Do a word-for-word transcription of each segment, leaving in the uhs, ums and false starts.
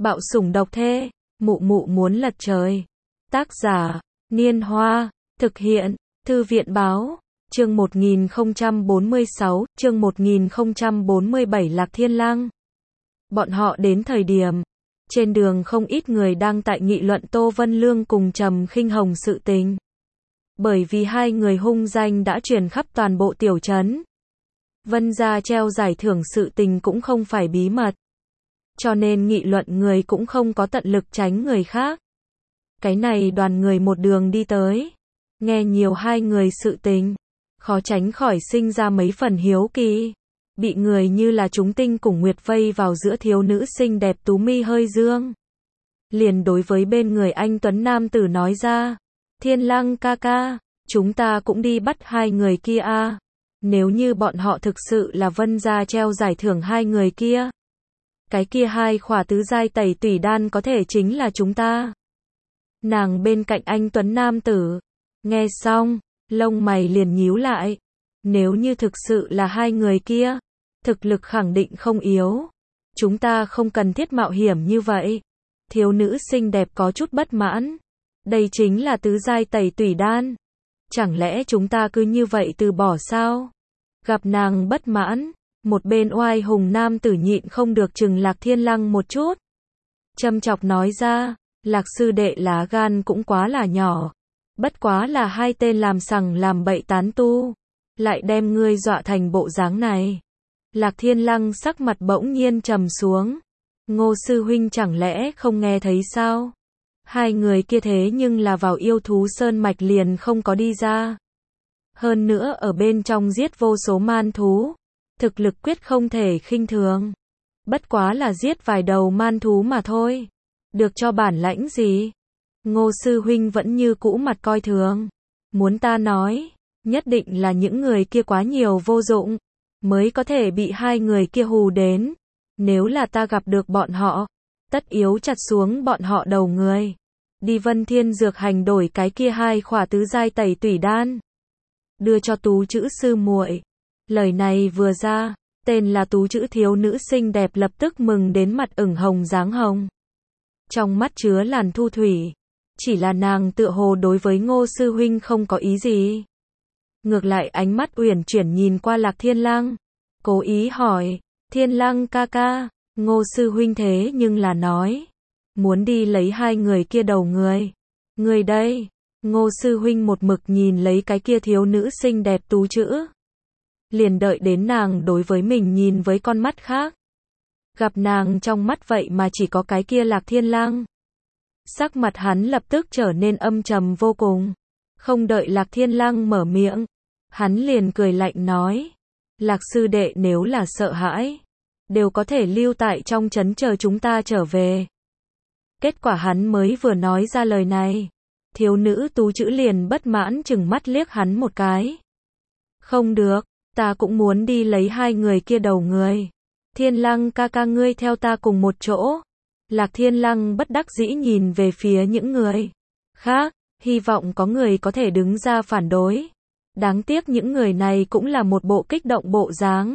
Bạo sủng độc thê, mụ mụ muốn lật trời. Tác giả, Niên Hoa, thực hiện, Thư viện Báo, chương một nghìn không trăm bốn mươi sáu, chương một nghìn không trăm bốn mươi bảy Lạc Thiên Lăng. Bọn họ đến thời điểm, trên đường không ít người đang tại nghị luận Tô Vân Lương cùng Trầm Khinh Hồng sự tình. Bởi vì hai người hung danh đã truyền khắp toàn bộ tiểu trấn. Vân gia treo giải thưởng sự tình cũng không phải bí mật. Cho nên nghị luận người cũng không có tận lực tránh người khác. Cái này đoàn người một đường đi tới. Nghe nhiều hai người sự tình. Khó tránh khỏi sinh ra mấy phần hiếu kỳ. Bị người như là chúng tinh cùng nguyệt vây vào giữa thiếu nữ xinh đẹp tú mi hơi dương. Liền đối với bên người anh tuấn nam tử nói ra. Thiên Lăng ca ca, chúng ta cũng đi bắt hai người kia a. Nếu như bọn họ thực sự là Vân gia treo giải thưởng hai người kia. Cái kia hai khỏa tứ giai tẩy tủy đan có thể chính là chúng ta. Nàng bên cạnh anh tuấn nam tử. Nghe xong, lông mày liền nhíu lại. Nếu như thực sự là hai người kia, thực lực khẳng định không yếu. Chúng ta không cần thiết mạo hiểm như vậy. Thiếu nữ xinh đẹp có chút bất mãn. Đây chính là tứ giai tẩy tủy đan. Chẳng lẽ chúng ta cứ như vậy từ bỏ sao? Gặp nàng bất mãn, một bên oai hùng nam tử nhịn không được chừng Lạc Thiên Lăng một chút. Châm chọc nói ra, Lạc sư đệ lá gan cũng quá là nhỏ. Bất quá là hai tên làm sằng làm bậy tán tu. Lại đem ngươi dọa thành bộ dáng này. Lạc Thiên Lăng sắc mặt bỗng nhiên trầm xuống. Ngô sư huynh chẳng lẽ không nghe thấy sao? Hai người kia thế nhưng là vào yêu thú sơn mạch liền không có đi ra. Hơn nữa ở bên trong giết vô số man thú. Thực lực quyết không thể khinh thường. Bất quá là giết vài đầu man thú mà thôi. Được cho bản lãnh gì? Ngô sư huynh vẫn như cũ mặt coi thường. Muốn ta nói, nhất định là những người kia quá nhiều vô dụng. Mới có thể bị hai người kia hù đến. Nếu là ta gặp được bọn họ, tất yếu chặt xuống bọn họ đầu người. Đi Vân Thiên Dược Hành đổi cái kia hai khỏa tứ giai tẩy tủy đan. Đưa cho Tú Chữ sư muội. Lời này vừa ra, tên là Tú Chữ thiếu nữ xinh đẹp lập tức mừng đến mặt ửng hồng dáng hồng. Trong mắt chứa làn thu thủy. Chỉ là nàng tựa hồ đối với Ngô sư huynh không có ý gì. Ngược lại ánh mắt uyển chuyển nhìn qua Lạc Thiên Lăng. Cố ý hỏi, Thiên Lăng ca ca, Ngô sư huynh thế nhưng là nói. Muốn đi lấy hai người kia đầu người. Người đây, Ngô sư huynh một mực nhìn lấy cái kia thiếu nữ xinh đẹp Tú Chữ. Liền đợi đến nàng đối với mình nhìn với con mắt khác. Gặp nàng trong mắt vậy mà chỉ có cái kia Lạc Thiên Lăng. Sắc mặt hắn lập tức trở nên âm trầm vô cùng. Không đợi Lạc Thiên Lăng mở miệng. Hắn liền cười lạnh nói. Lạc sư đệ nếu là sợ hãi. Đều có thể lưu tại trong trấn chờ chúng ta trở về. Kết quả hắn mới vừa nói ra lời này. Thiếu nữ Tú Chữ liền bất mãn chừng mắt liếc hắn một cái. Không được, ta cũng muốn đi lấy hai người kia đầu người. Thiên Lăng ca ca ngươi theo ta cùng một chỗ. Lạc Thiên Lăng bất đắc dĩ nhìn về phía những người khác, hy vọng có người có thể đứng ra phản đối. Đáng tiếc những người này cũng là một bộ kích động bộ dáng.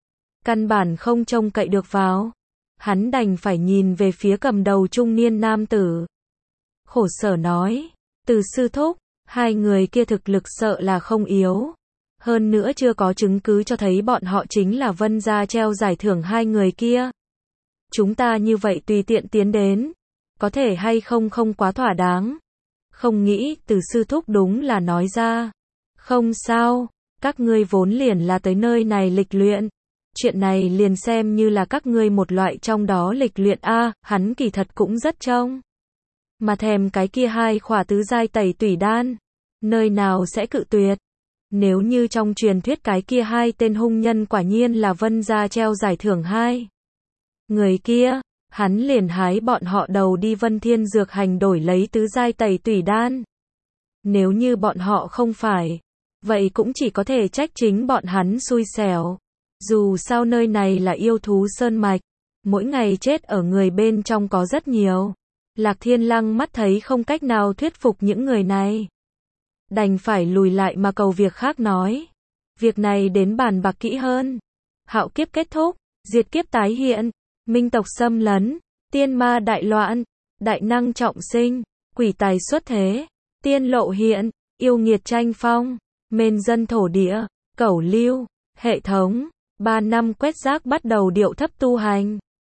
Căn bản không trông cậy được vào. Hắn đành phải nhìn về phía cầm đầu trung niên nam tử. Khổ sở nói, Từ sư thúc, hai người kia thực lực sợ là không yếu. Hơn nữa chưa có chứng cứ cho thấy bọn họ chính là Vân gia treo giải thưởng hai người kia. Chúng ta như vậy tùy tiện tiến đến, có thể hay không không quá thỏa đáng. Không nghĩ, Từ sư thúc đúng là nói ra. Không sao, các ngươi vốn liền là tới nơi này lịch luyện. Chuyện này liền xem như là các ngươi một loại trong đó lịch luyện a, hắn kỳ thật cũng rất trông. Mà thèm cái kia hai khỏa tứ giai tẩy tủy đan, nơi nào sẽ cự tuyệt. Nếu như trong truyền thuyết cái kia hai tên hung nhân quả nhiên là Vân gia treo giải thưởng hai người kia, hắn liền hái bọn họ đầu đi Vân Thiên Dược Hành đổi lấy tứ giai tẩy tủy đan. Nếu như bọn họ không phải, vậy cũng chỉ có thể trách chính bọn hắn xui xẻo. Dù sao nơi này là yêu thú sơn mạch, mỗi ngày chết ở người bên trong có rất nhiều. Lạc Thiên Lăng mắt thấy không cách nào thuyết phục những người này. Đành phải lùi lại mà cầu việc khác nói. Việc này đến bàn bạc kỹ hơn. Hạo kiếp kết thúc, diệt kiếp tái hiện, minh tộc xâm lấn, tiên ma đại loạn, đại năng trọng sinh, quỷ tài xuất thế, tiên lộ hiện, yêu nghiệt tranh phong, mên dân thổ địa, cẩu lưu, hệ thống, ba năm quét rác bắt đầu điệu thấp tu hành.